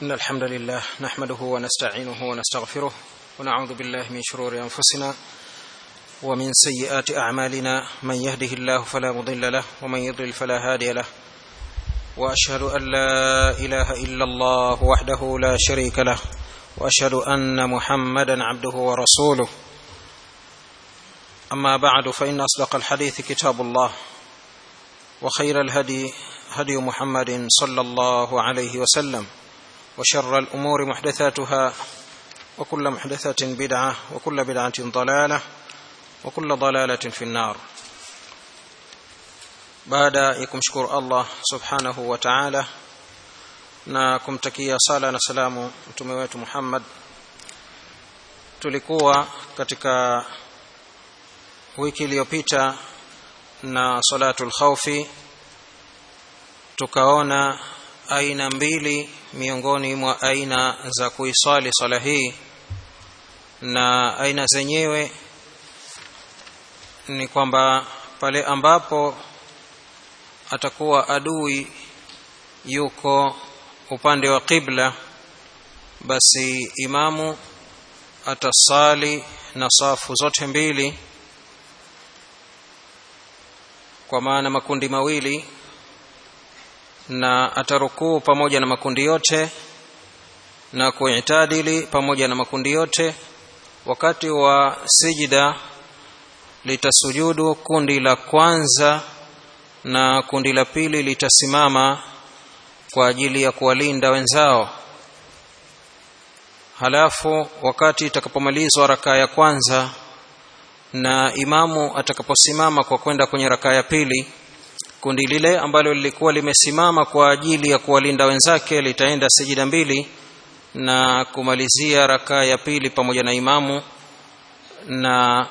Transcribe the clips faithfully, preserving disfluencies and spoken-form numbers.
إن الحمد لله نحمده ونستعينه ونستغفره ونعوذ بالله من شرور أنفسنا ومن سيئات أعمالنا من يهده الله فلا مضل له ومن يضلل فلا هادي له وأشهد أن لا إله إلا الله وحده لا شريك له وأشهد أن محمدا عبده ورسوله أما بعد فإن أصدق الحديث كتاب الله وخير الهدي هدي محمد صلى الله عليه وسلم وشر الأمور محدثاتها وكل محدثة بدعة وكل بدعة ضلالة وكل ضلالة في النار. baada ya kumshukuru Allah subhanahu wa ta'ala na kumtakia sala na salamu mtume wetu Muhammad, tulikuwa katika wiki iliyopita na salatul khawfi, tukaona aina mbili miongoni mwa aina za kuisali sala hii, na aina zenyewe ni kwamba pale ambapo atakuwa adui yuko upande wa qibla, basi imamu atasali na safu zote mbili, kwa maana makundi mawili, na atarukuu pamoja na makundi yote na kuitadili pamoja na makundi yote. Wakati wa sijida litasujudu kundi la kwanza na kundi la pili litasimama kwa ajili ya kuwalinda wenzao. Halafu wakati itakapomalizwa rakaa ya kwanza na imamu atakaposimama kwa kwenda kwenye rakaa ya pili, kundi lile ambalo lilikuwa limesimama kwa ajili ya kuwalinda wenzake litaenda sijida mbili na kumalizia rakaa ya pili pamoja na imamu, na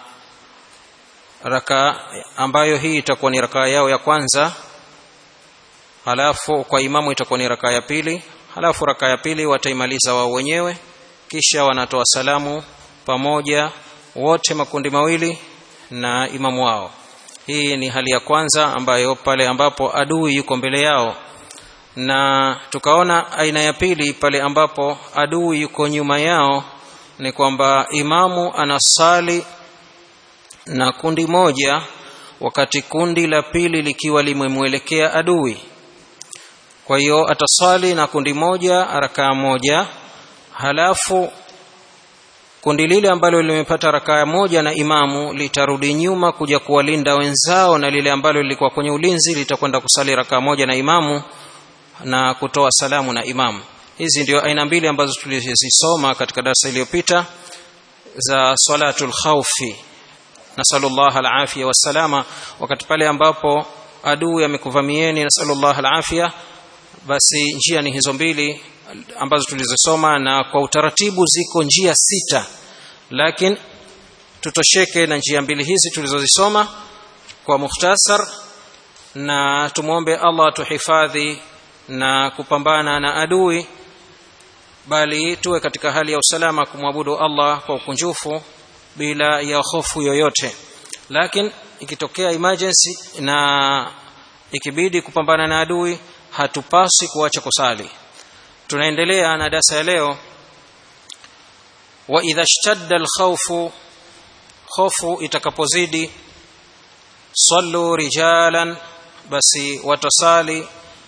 rakaa ambayo hii itakuwa ni rakaa yao ya kwanza, halafu kwa imamu itakuwa ni rakaa ya pili, halafu rakaa ya pili wataimaliza wao wenyewe, kisha wanatoa salamu pamoja wote makundi mawili na imamu wao. Hii ni hali ya kwanza ambayo pale ambapo adui yuko mbele yao, na tukaona aina ya pili pale ambapo adui yuko nyuma yao, ni kwamba imamu anasali na kundi moja wakati kundi la pili likiwa limemwelekea adui. Kwa hiyo atasali na kundi moja rakaa moja, halafu kundi lile ambalo limepata rakaa moja na imamu litarudi nyuma kuja kuwalinda wenzao, na lile ambalo lilikuwa kwenye ulinzi litakwenda kusali rakaa moja na imamu na kutoa salamu na imamu. Hizi ndio aina mbili ambazo tulizisoma katika darasa iliyopita za salatul khawfi. Nasallallahu alafia wassalama. Wakati pale ambapo adui amekuvamieni, nasallallahu alafia, basi njia ni hizo mbili ambazo tulizosoma, na kwa utaratibu ziko njia sita, lakini tutosheke na njia mbili hizi tulizozisoma kwa mukhtasar, na tumuombe Allah tuhifadhi na kupambana na adui, bali tuwe katika hali ya usalama kumwabudu Allah kwa ukunjufu bila ya hofu yoyote. Lakini ikitokea emergency na ikibidi kupambana na adui, hatupasi kuacha kusali. Tunaendelea na darasa ya leo. Wa idha ishtadda al-khawfu, khofu itakapozidi, sallu rijalan, basi watasali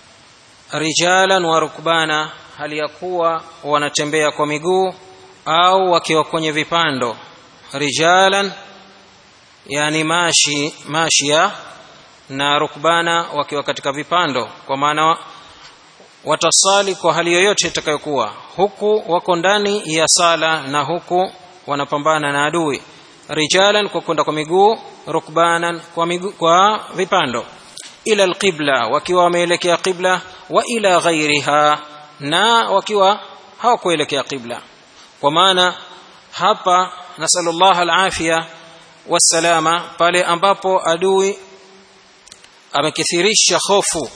rijalan wa rukbana, hali ya kuwa wanatembea kwa miguu au wakiwa kwenye vipando. Rijalan yani mashi mashia, na rukbana wakiwa katika vipando, kwa maana watasali kwa hali yoyote itakayokuwa, huku wako ndani ya sala na huku wanapambana na adui. Rijalan kwa kwenda kwa miguu, rukbanan kwa miguu, kwa vipando. Ila alqibla, wakiwa wameelekea qibla, wa ila ghairiha, na wakiwa hawakuelekea qibla. Kwa maana hapa nasallallahu alafia wassalama, pale ambapo adui amekithirisha hofu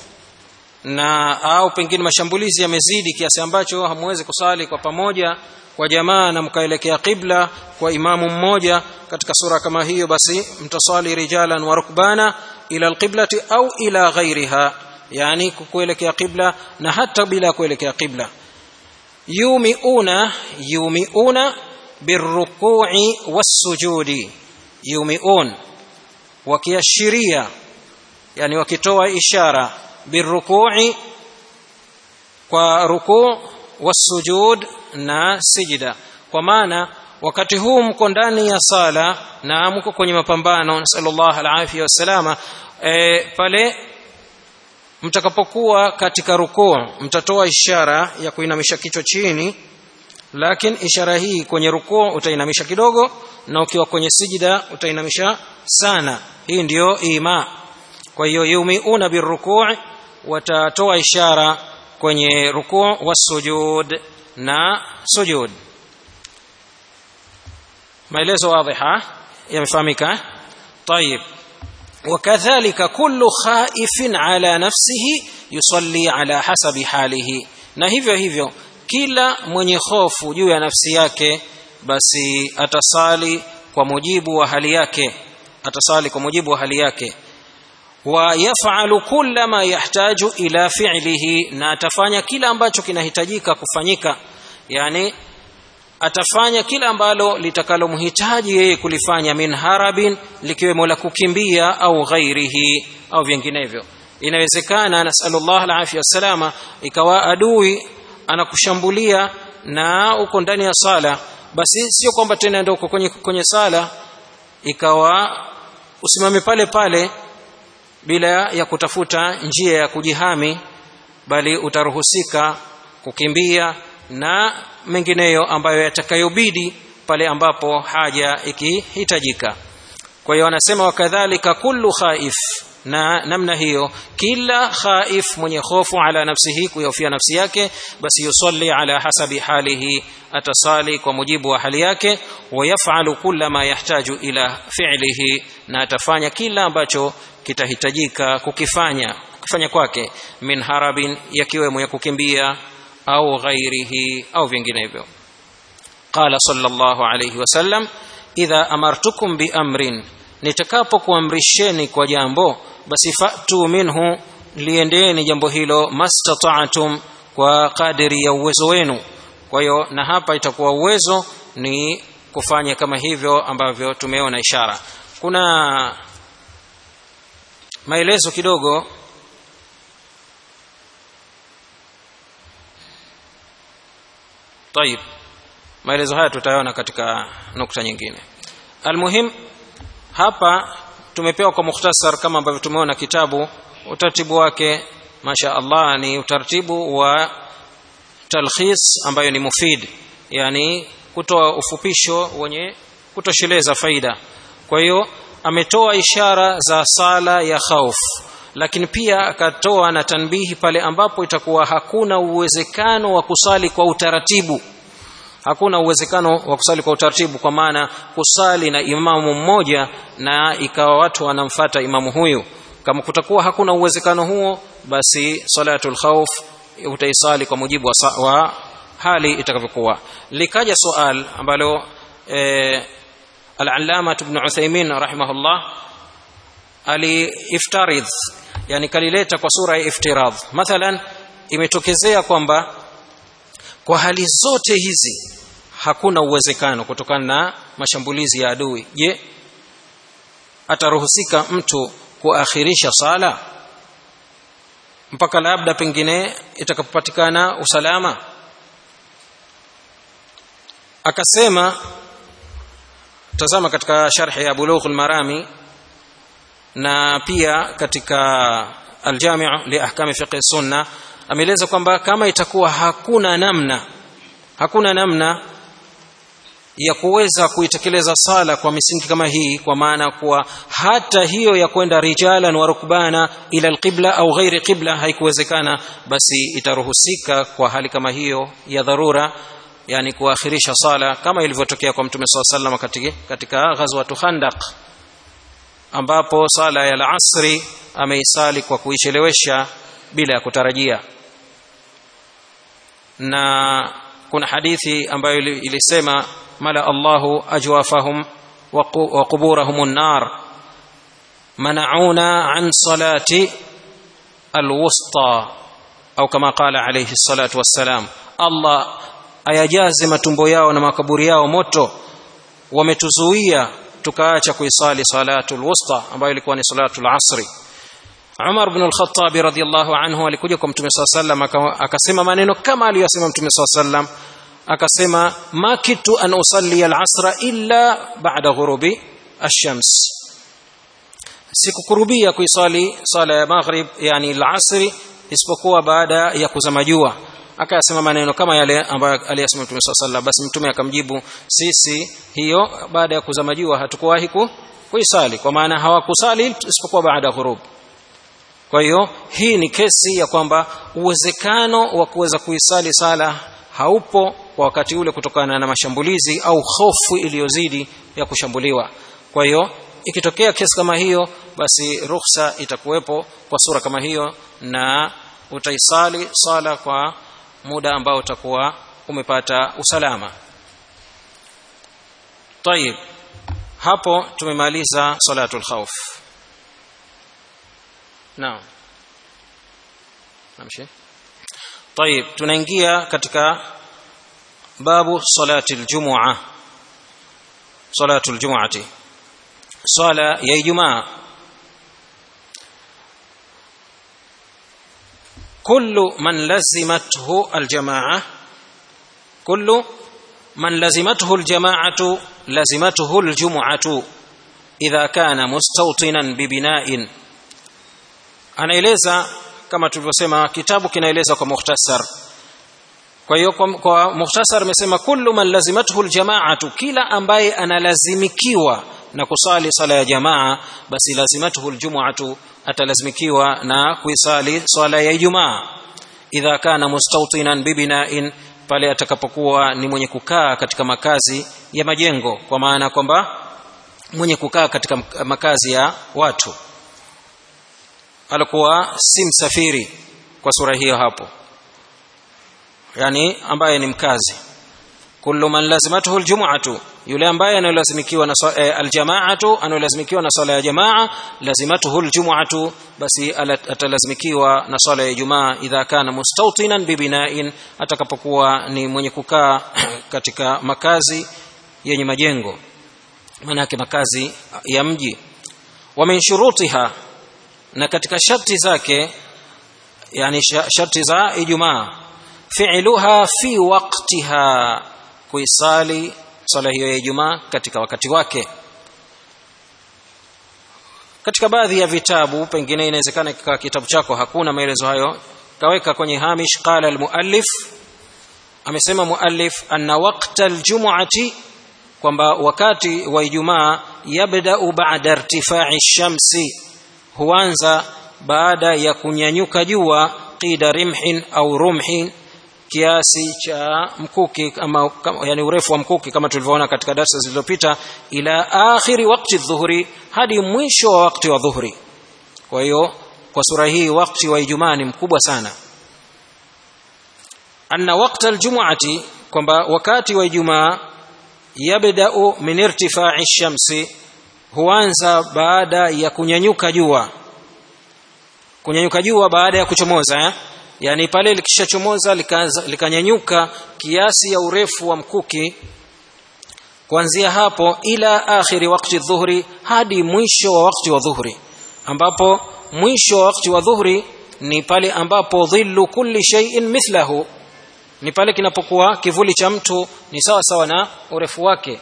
na au pengine mashambulizi yamezidi kiasi ambacho hamwezi kusali kwa pamoja kwa jamaa na mkaelekea qibla kwa imamu mmoja, katika sura kama hiyo basi mtasali rijalan wa rukbana ila alqiblati au ila ghairiha, yani kuelekea qibla na hata bila kuelekea qibla. yumiuna yumiuna birruku'i was-sujudi. Yumiun wakiashiria, yani wakitoa ishara, birruku'i kwa rukuu, was-sujud na sijida. Kwa maana wakati huu mko ndani ya sala na mko kwenye mapambano, sallallahu alaihi wasallam, e, pale mtakapokuwa katika rukuu mtatoa ishara ya kuinamisha kichwa chini, lakini ishara hii kwenye rukuu utainamisha kidogo, na ukiwa kwenye sijida utainamisha sana. Hii ndiyo ima. Kwa hiyo yumiuna birrukuu, watatoa ishara kwenye rukuu, wasujud na sujud. maelezo wadhiha yamefahamika. طيب وكذلك كل خائف على نفسه يصلي على حسب حاله. Na hivyo hivyo kila mwenye hofu juu ya nafsi yake basi atasali kwa mujibu wa hali yake, atasali kwa mujibu wa hali yake. Wa yaf'alu kulla ma yahtaju ila fi'lihi, na atafanya kila ambacho kinahitajika kufanyika, yani atafanya kila ambalo litakalomhitaji yeye kulifanya, min harabin, likiwemo la kukimbia, au ghairihi, au vinginevyo. Inawezekana, nasallallahu alaihi wasallam, ikawa adui anakushambulia na uko ndani ya sala, basi sio kwamba tena ndio uko kwenye kwenye sala ikawa usimame pale pale bila ya kutafuta njia ya kujihami, bali utaruhusika kukimbia na mengineyo ambayo yatakayobidi pale ambapo haja ikihitajika. Kwa hiyo anasema wakadhalika kullu khaif, na namna hiyo kila khaif, mwenye hofu, ala nafsihi, kuyofia nafsi yake, basi yusalli ala hasabi halihi, atasali kwa mujibu wa hali yake. Wa yaf'alu kulla ma yahtaju ila fi'lihi, na atafanya kila ambacho kitahitajika kukifanya kufanya kwake, min harabin, yakiwemo ya kukimbia, au ghairihi, au vinginevyo. Qala sallallahu alayhi wasallam, idha amartukum bi amrin, nitakapokuamrisheni kwa jambo, basi fa'tu minhu, liendeni jambo hilo, mastata'tum, kwa kadiri ya uwezo wenu. Kwa hiyo na hapa itakuwa uwezo ni kufanya kama hivyo ambavyo tumeona ishara. Kuna maelezo kidogo طيب maelezo haya tutayaona katika nukta nyingine. Almuhim, hapa tumepewa kwa mukhtasar kama ambavyo tumeona kitabu, utaratibu wake masha Allah ni utaratibu wa talkhis ambayo ni mufid, yani kutoa ufupisho wenye kutosheleza faida. Kwa hiyo ametoa ishara za sala ya khauf, lakini pia akatoa na tanbihi pale ambapo itakuwa hakuna uwezekano wa kusali kwa utaratibu. Hakuna uwezekano wa kusali kwa utaratibu, kwa maana kusali na imamu mmoja na ikawa watu wanamfuata imamu huyu. Kama kutakuwa hakuna uwezekano huo, basi salatul khawf utaisali kwa mujibu wa, wa hali itakavyokuwa. Likaja swali ambalo eh, al-Allama Ibn Uthaymeen rahimahullah ali-iftaridh, yani kalileta kwa sura ya iftiradh. Mathalan, imetokezea kwamba kwa hali zote hizi hakuna uwezekano kutokana na mashambulizi ya adui. Je, ataruhusika mtu kuakhirisha sala mpaka labda pengine itakapopatikana usalama? Akasema, tazama katika sharhi ya Bulughul Marami na pia katika Al-Jami' li ahkam fiqh sunna, ameeleza kwamba kama itakuwa hakuna namna hakuna namna ya kuweza kuitekeleza sala kwa misingi kama hii, kwa maana kuwa hata hiyo ya kwenda rijalan wa rukbana ila alqibla au ghairi qibla haikuwezekana, basi itaruhusika kwa hali kama hiyo ya dharura, yani kuakhirisha sala, kama ilivyotokea kwa Mtume sallallahu alaihi wasallam katika katika ghazwatu Khandaq, ambapo sala ya al-asri ameisali kwa kuichelewesha bila ya kutarajia. Na kuna hadithi ambayo ilisema, mala Allahu ajwafahum wa quburahum an-nar mana'una an salati al-wusta, au kama qala alayhi salatu wassalam, Allah ayajaze matumbo yao na makaburi yao moto, wametuzuia tukaacha kuisali salatul wusta ambayo ilikuwa ni salatul asri. Umar ibn al-Khattab radhiyallahu anhu alikuja kwa Mtume sallallahu alayhi wasallam akasema maneno kama aliyosema Mtume sallallahu alayhi wasallam, akasema ma kitu an usalli al-asra illa ba'da ghurubi ash-shams, sikukurubia kuisali sala ya maghrib yani al-asri isipokuwa baada ya kuzama jua. Akasema maneno kama yale ambayo aliyasema Mtume sallallahu alayhi wasallam. Basi Mtume akamjibu, sisi hiyo baada ya kuzama jua hatukuwahi kuisali, kwa maana hawakusali isipokuwa baada ghurub. Kwa hiyo hii ni kesi ya kwamba uwezekano wa kuweza kuisali sala haupo kwa wakati ule kutokana na mashambulizi au hofu iliyozidi ya kushambuliwa. Kwa hiyo ikitokea kesi kama hiyo, basi ruhusa itakuwepo kwa sura kama hiyo, na utaisali sala kwa muda ambao utakuwa umepata usalama. Tayib, hapo tumemaliza salatul khawf. Naam. Namshi. Tayib, tunaingia katika babu salatul jumu'ah. Salatul jumu'ati, sala ya Ijumaa. كل من لزمته الجماعة كل من لزمته الجماعة لزمته الجمعة إذا كان مستوطنا ببناء. anaeleza kama tulivyosema, kitabu kinaeleza kwa mukhtasar. Kwa hiyo kwa mukhtasar amesema kullu man lazimathu aljama'atu, kila ambaye analazimikiwa na kusali sala ya jamaa, basi lazimathu aljum'atu, atalazimikiwa na kuisali swala ya Ijumaa. Idha kana mustawtinan bibina'in, pale atakapokuwa ni mwenye kukaa katika makazi ya majengo, kwa maana kwamba mwenye kukaa katika makazi ya watu, alikuwa si msafiri kwa sura hiyo hapo, yani ambaye ni mkazi. Kullu man lazimatuhu aljum'atu, yule ambaye analazimikiwa na aljamaatu, analazimikiwa na sala ya jamaa, lazimatuhu aljum'atu, basi atalazimikiwa na sala ya Ijumaa. Idha kana mustawtinan bibina'in, atakapokuwa ni mwenye kukaa katika makazi yenye majengo, maana yake makazi ya mji. Wa min shurutiha, na katika sharti zake, yani sharti za Ijumaa, fi'luha fi waqtiha, kuisali sala hiyo ya Ijumaa katika wakati wake. Katika baadhi ya vitabu, pengine inawezekana kwa kitabu chako hakuna maelezo hayo, kaweka kwenye hamish, qala almuallif, amesema muallif, anna waqta aljum'ati, kwamba wakati wa Ijumaa, yabda'u ba'da irtifa'i ash-shamsi, huanza baada ya kunyanyuka jua, qida rimhin au rumhin, kiasi cha mkuki ama, yani urefu wa mkuki kama tulivyoona katika darasa zilizopita, ila akhiri waqti dhuhri, hadi mwisho wa wakati wa dhuhri. Kwa hiyo kwa sura hii wakati wa Ijumaa ni mkubwa sana. Anna waqta aljum'ati, kwamba wakati wa Ijumaa, yabda'u min irtifa'i ash-shamsi, huanza baada ya kunyanyuka jua. Kunyanyuka jua baada ya kuchomoza, eh? Yani pale likishachomoza likanyanyuka kiasi ya urefu wa mkuki, kuanzia hapo ila akhiri wakati dhuhri, hadi mwisho wa wakati wa dhuhri, ambapo mwisho wa wakati wa dhuhri ni pale ambapo dhillu kulli shay'in mithlahu, ni pale kinapokuwa kivuli cha mtu ni sawa sawa na urefu wake.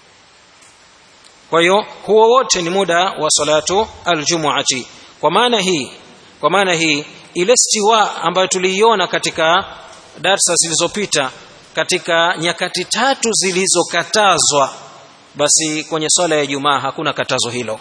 Kwa hiyo huo wote ni muda wa salatu aljumu'ati. Kwa maana hii kwa maana hii ile stiwa ambayo tuliiona katika darasa zilizopita, katika nyakati tatu zilizokatazwa, basi kwenye swala ya Ijumaa hakuna katazo hilo.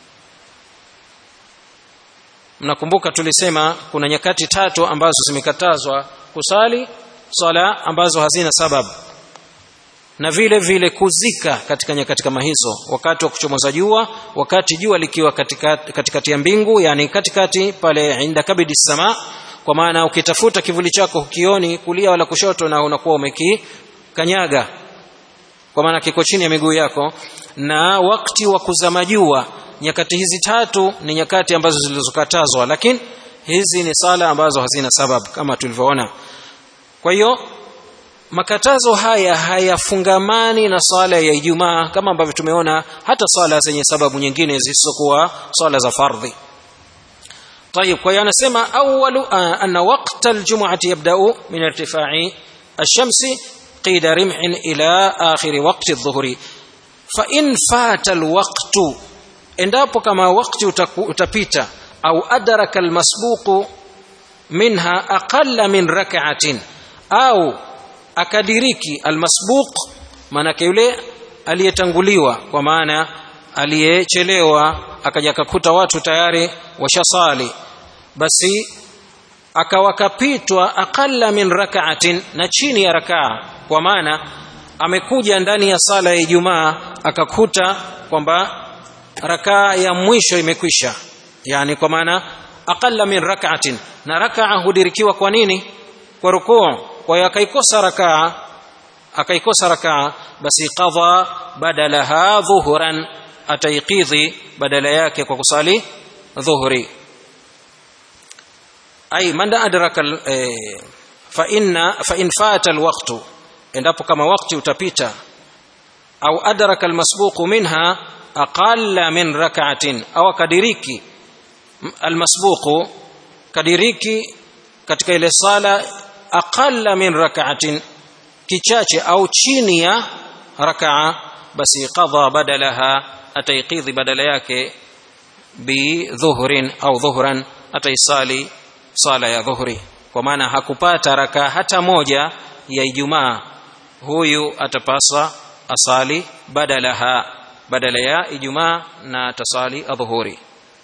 Mnakumbuka tulisema kuna nyakati tatu ambazo zimekatazwa kusali swala ambazo hazina sababu, na vile vile kuzika katika nyakati kama hizo, wakati wa kuchomoza jua, wakati jua likiwa katika katikati ya mbingu, yani katikati pale inda kabidi sama, kwa maana ukitafuta kivuli chako hukioni kulia wala kushoto, na unakuwa umekikanyaga, kwa maana kiko chini ya miguu yako. Na wakati wa kuzama jua, nyakati hizi tatu ni nyakati ambazo zilizokatazwa, lakini hizi ni sala ambazo hazina sababu kama tulivyoona. Kwa hiyo makatazo haya hayafungamani na sala ya Ijumaa kama ambavyo tumeona hata sala zenye sababu nyingine zisizokuwa sala za fardhi. طيب kwa hiyo anasema awwalu anna waqta aljum'ati yabda'u min irtifa'i ash-shamsi qida rim'in ila akhir waqti adh-dhuhri fa in fata alwaqtu, endapo kama wakati utapita, au adraka almasbuqu minha aqalla min rak'atin, au akadiriki almasbuq maana yule aliyetanguliwa, kwa maana aliyechelewa akaja akakuta watu tayari washasali, basi akawakapitwa aqalla min rak'atin, na chini ya rakaa, kwa maana amekuja ndani ya sala ya Ijumaa akakuta kwamba rakaa ya mwisho imekwisha, yani kwa maana aqalla min rak'atin, na rakaa hudirikiwa kwa nini? Kwa rukuu. Kwa hiyo akaikosa rakaa akaikosa rakaa basi qadha badalaha dhuhran, ataiqidhi badala yake kwa kusali dhuhri. Ay man adraka fa inna fa in fata alwaqtu, endapo kama wakati utapita, au adraka almasbuqu minha aqalla min rak'atin, au kadiriki almasbuqu kadiriki katika ile sala aqalla min rak'atin, kichache au chini ya rak'a, basi qadha badalaha, ataiqidhi badala yake bi dhuhrin au dhuhran, ataisali sala ya dhuhri, kwa maana hakupata raka hata moja ya Ijumaa, huyu atapaswa asali badalaha, badala ya Ijumaa, na tasali adhuhuri.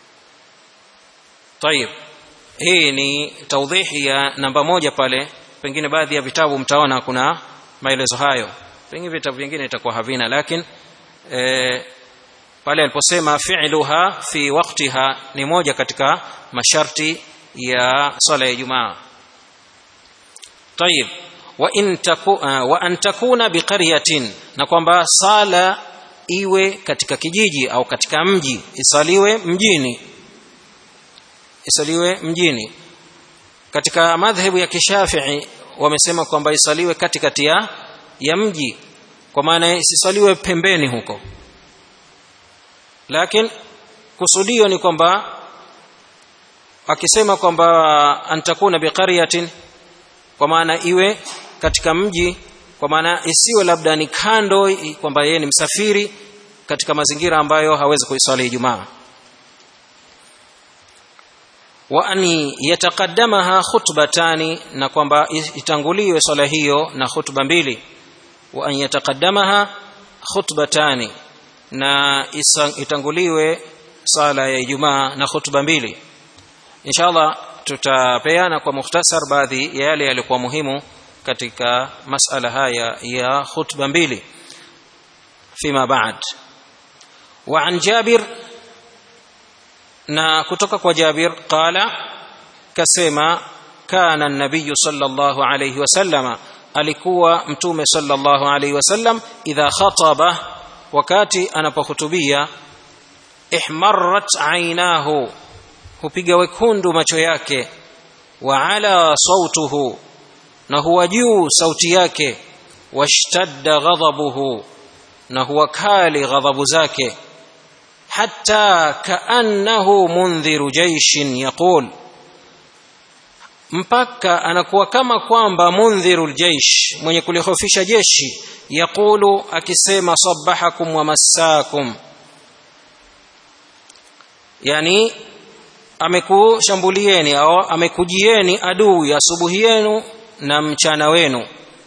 Tayib, hii ni tawdhihi ya namba moja pale. Pengine baadhi ya vitabu mtaona kuna maelezo hayo, pengine vitabu vingine itakuwa havina, lakini e, pale aliposema fi'luha fi waqtiha ni moja katika masharti ya sala ya Ijumaa. Tayib, wa in taku, uh, wa an takuna biqaryatin, na kwamba sala iwe katika kijiji au katika mji, isaliwe mjini, isaliwe mjini. Katika madhhabu ya Kishafi'i wamesema kwamba isaliwe katikati ya ya mji, kwa maana isisaliwe pembeni huko, lakini kusudio ni kwamba akisema kwamba antakuna biqaryatin, kwa maana iwe katika mji, kwa maana isiwe labda ni kando, kwamba yeye ni msafiri katika mazingira ambayo hawezi kuisali Ijumaa. Wa an yataqaddamaha khutbatani, na kwamba itanguliwe swala hiyo na khutba mbili. Wa an yataqaddamaha khutbatani, na itanguliwe sala ya Ijumaa na khutba mbili. Inshallah tutapeana kwa mukhtasar baadhi ya yale yalikuwa muhimu katika masala haya ya khutba mbili fima ba'd. Wa an Jabir, na kutoka kwa Jabir, qala, kasema, kana an-nabiy sallallahu alayhi wasallam, alikuwa mtume sallallahu alayhi wasallam, idha khataba, wakati anapohutubia, ihmarrat aynahu, hupiga wekundu macho yake, wa ala sautuhu, na huwa juu sauti yake, washtadda ghadabuhu, na huwa kali ghadhabu zake, hatta kaannahu mundhiru jaishin yaqul, mpaka anakuwa kama kwamba mundhiru aljaish, mwenye kulihofisha jeshi, yaqulu, akisema, sabbahakum wa massakum, yani amekushambulieni au amekujieni adui asubuhi yenu na mchana wenu.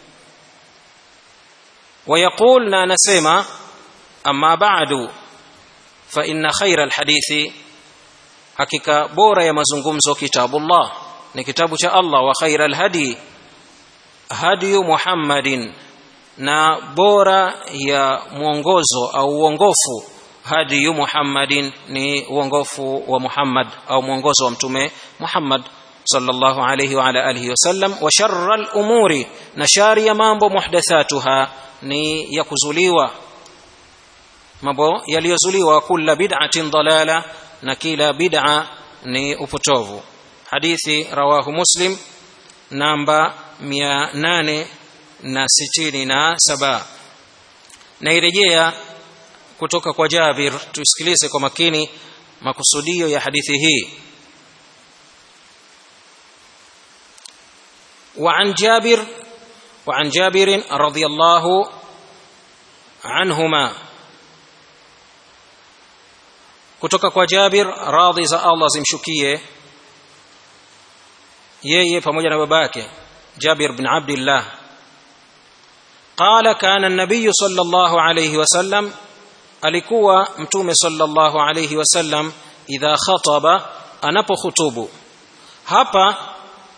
Wayaqul, na anasema, amma ba'du fa inna khayra alhadithi, hakika bora ya mazungumzo kitabullah, ni kitabu cha Allah, wa khayra alhadi hadi Muhammadin, na bora ya mwongozo au uongofu, hadi Muhammadin, ni uongofu wa Muhammad au mwongozo wa mtume Muhammad sallallahu alayhi wa ala alihi wasallam. Wa sharral umuri, na shari ya mambo, muhdathatuha, ni ya kuzuliwa, mambo yaliyozuliwa, kulla bid'atin dalala, na kila bid'a ni upotovu. Hadithi rawahu Muslim namba mia nane na sitini na saba. Na irejea kutoka kwa Jabir, tusikilize kwa makini makusudio ya hadithi hii. وعن جابر وعن جابر رضي الله عنهما, kutoka kwa Jabir, radhi za Allah zimshukie yeye pamoja na babake Jabir bin Abdullah, qala kana an-nabiy sallallahu alayhi wasallam, alikuwa mtume sallallahu alayhi wasallam idha khataba, anapokhutubu. Hapa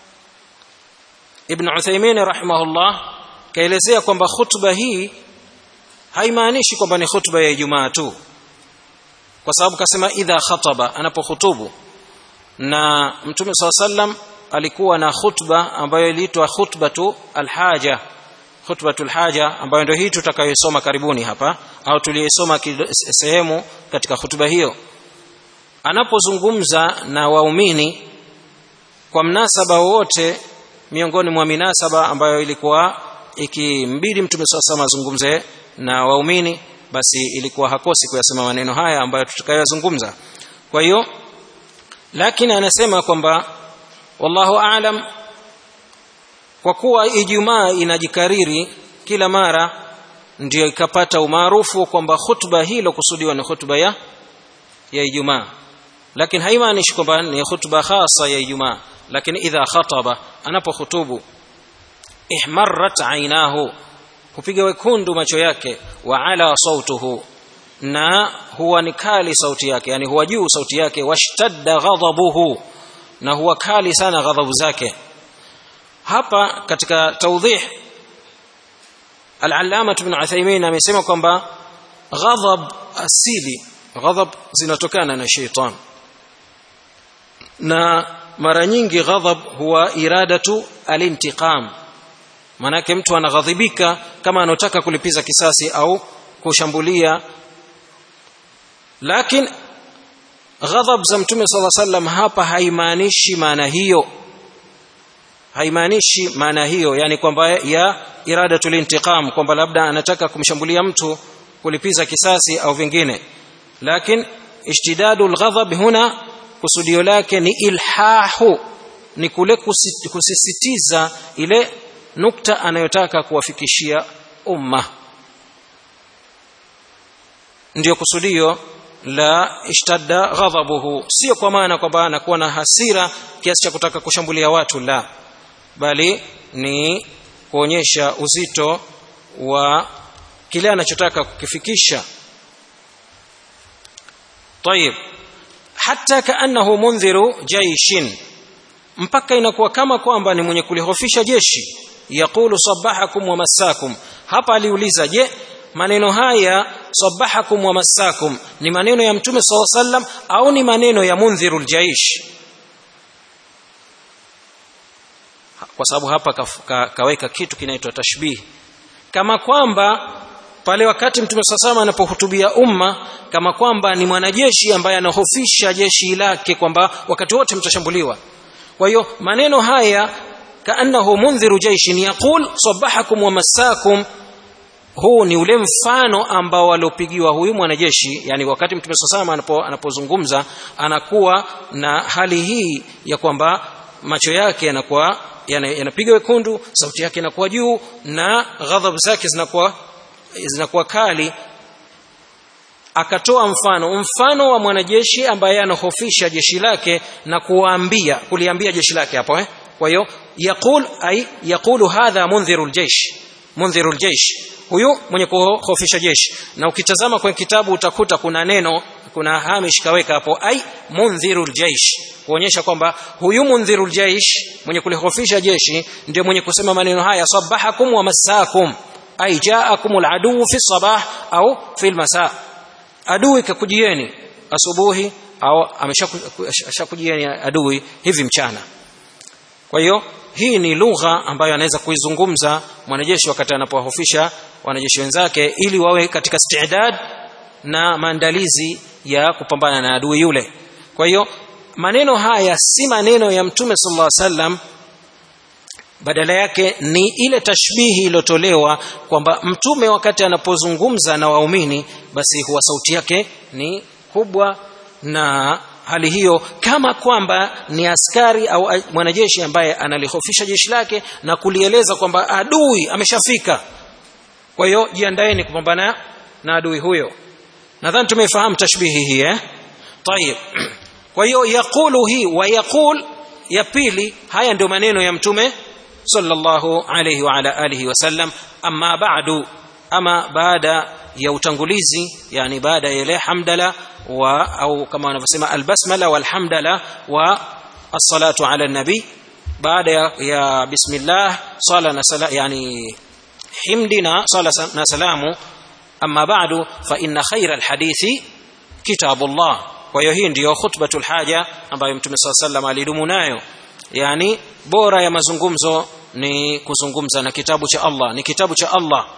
Ibn Uthaymeen rahimahullah kaelezea kwamba khutba hii haimaanishi kwamba ni khutba ya Ijumaa tu, kwa sababu kasema idha khataba, anapokhutubu. Na mtume sallallahu alayhi wasallam alikuwa na khutba ambayo iliitwa khutbatu alhaja, khutbatul haja, ambayo ndio hii tutakayosoma karibuni hapa, au tuliyosoma sehemu katika khutba hiyo. Anapozungumza na waumini kwa mnasaba wote miongoni mwa minasaba ambayo ilikuwa ikimbidi mtume sallallahu alayhi wasallam azungumze na waumini, basi ilikuwa hakosi kuyasema maneno haya ambayo tutakayozungumza. Kwa hiyo lakini anasema kwamba wallahu aalam, kwa kuwa Ijumaa inajikariri kila mara, ndio ikapata umaarufu kwamba khutba hilo kusudiwa ni khutba ya ya Ijumaa, lakini haimaanishi kwamba ni khutba khasa ya Ijumaa. Lakini idha khataba, anapokhutubu, ihmarrat ainahu, hupiga wekundu macho yake, wa ala sautuhu, na huwa ni kali sauti yake, yani huwa juu sauti yake, washtadda ghadabuhu, na huwa kali sana ghadhabu zake. Hapa katika tawdih al-Allama Ibn Uthaymeen amesema kwamba ghadhab asili, ghadhab zinatokana na shaitan, na mara nyingi ghadhab huwa iradatu al-intiqam, manake mtu anaghadhibika kama anataka kulipiza kisasi au kushambulia. Lakini ghadhab za mtume sallallahu alaihi wasallam hapa haimaanishi maana hiyo, haimaanishi maana hiyo, yani kwamba ya iradatul intiqam, kwamba labda anataka kumshambulia mtu kulipiza kisasi au vingine. Lakini ishtidadul ghadhab huna, kusudio lake ni ilhahu, ni kule kusisitiza ile nukta anayotaka kuwafikishia umma, ndio kusudio la ishtadda ghadhabuhu. Sio kwa maana kwamba anakuwa na hasira kiasi cha kutaka kushambulia watu, la, bali ni kuonyesha uzito wa kile anachotaka kukifikisha. Tayeb, hata kaannahu mundhiru jaishin, mpaka inakuwa kama kwamba ni mwenye kulihofisha jeshi. Yaqulu sabahakum wa masakum, hapa aliuliza, je, maneno haya sabahakum wa masakum ni maneno ya mtume sallallahu alaihi wasallam au ni maneno ya mundhirul jaish? Kwa sababu hapa ka, ka, kaweka kitu kinaitwa tashbih, kama kwamba pale wakati mtume sallallahu alaihi wasallam anapohutubia umma, kama kwamba ni mwanajeshi ambaye anahofisha jeshi lake kwamba wakati wote mtashambuliwa. Kwa hiyo maneno haya kaannahu mundhiru jaishin yaqul sabahakum wa masakum, huu ni ule mfano ambao aliopigiwa huyu mwanajeshi, yani wakati mtume sallallahu alaihi wasallam anapozungumza anakuwa na hali hii ya kwamba macho yake yanakuwa yanapiga wekundu, sauti yake inakuwa juu, na ghadhabu zake zinakuwa zinakuwa kali. Akatoa mfano mfano wa mwanajeshi ambaye anahofisha jeshi lake na kuambia kuliambia jeshi lake hapo eh. Kwa hiyo yaqul ay yaqulu hadha mundhirul jaysh, mundhirul jaysh, huyu mwenye kuhofisha jeshi. Na ukitazama kwenye kitabu utakuta kuna neno, kuna hamish kaweka hapo ay mundhirul jaysh, kuonyesha kwamba huyu mundhirul jaysh mwenye kulihofisha jeshi ndio mwenye kusema maneno haya, sabahakum wa masakum ay jaakumul adu fi sabah au fi almasa, adui kakujieni asubuhi au ameshakujieni adui hivi mchana. Kwa hiyo hii ni lugha ambayo anaweza kuizungumza mwanajeshi wakati anapowahofisha wanajeshi wenzake, ili wawe katika istidad na maandalizi ya kupambana na adui yule. Kwa hiyo maneno haya si maneno ya mtume sallallahu alaihi wasallam, badala yake ni ile tashbihi iliyotolewa kwamba mtume wakati anapozungumza na waumini basi huwa sauti yake ni kubwa, na hali hiyo kama kwamba ni askari au mwanajeshi ambaye analihofisha jeshi lake na kulieleza kwamba adui ameshafika, kwa hiyo jiandaeni kupambana na adui huyo. Nadhani tumefahamu tashbihi hii eh طيب. Kwa hiyo yaqulu hii wa yaqul ya pili, haya ndio maneno ya mtume sallallahu alayhi wa ala alihi wasallam. Amma ba'du, ama baada ya utangulizi, yani baada ya ile hamdala wa au kama wanavyosema albasmala walhamdala wa as-salatu ala nabi, baada ya, ya bismillah sala na sala, yani himdina sala na salamu. Amma ba'du fa inna khayra alhadithi kitabullah. Kwa hiyo hii ndiyo khutbatul haja ambayo mtume sallallahu alayhi wasallam alidumu nayo, yani bora ya mazungumzo ni kuzungumza na kitabu cha Allah, ni kitabu cha Allah.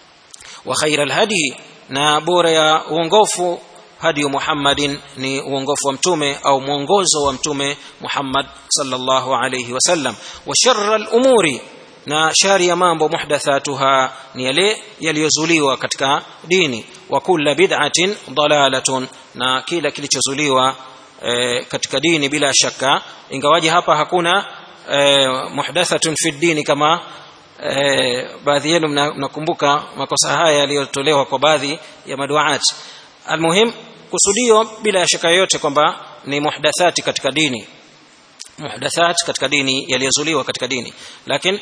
Wa khairal hadi, na bora ya uongofu hadi Muhammadin, ni uongofu wa mtume au mwongozo wa mtume Muhammad sallallahu alayhi wasallam. Wa sharral umuri, na shari ya mambo muhdathatuha, ni yale yaliyozuliwa katika dini. Wa kullu bid'atin dalalatun, na kila kilichozuliwa e, katika dini bila shaka, ingawaje hapa hakuna e, muhdathatun fi dini kama e, baadhi yenu mnakumbuka makosa haya yaliyotolewa kwa baadhi ya maduaat. Almuhim, kusudio bila shaka yote kwamba ni muhdathati katika dini, muhdathat katika dini, yaliyozuliwa katika dini. Lakini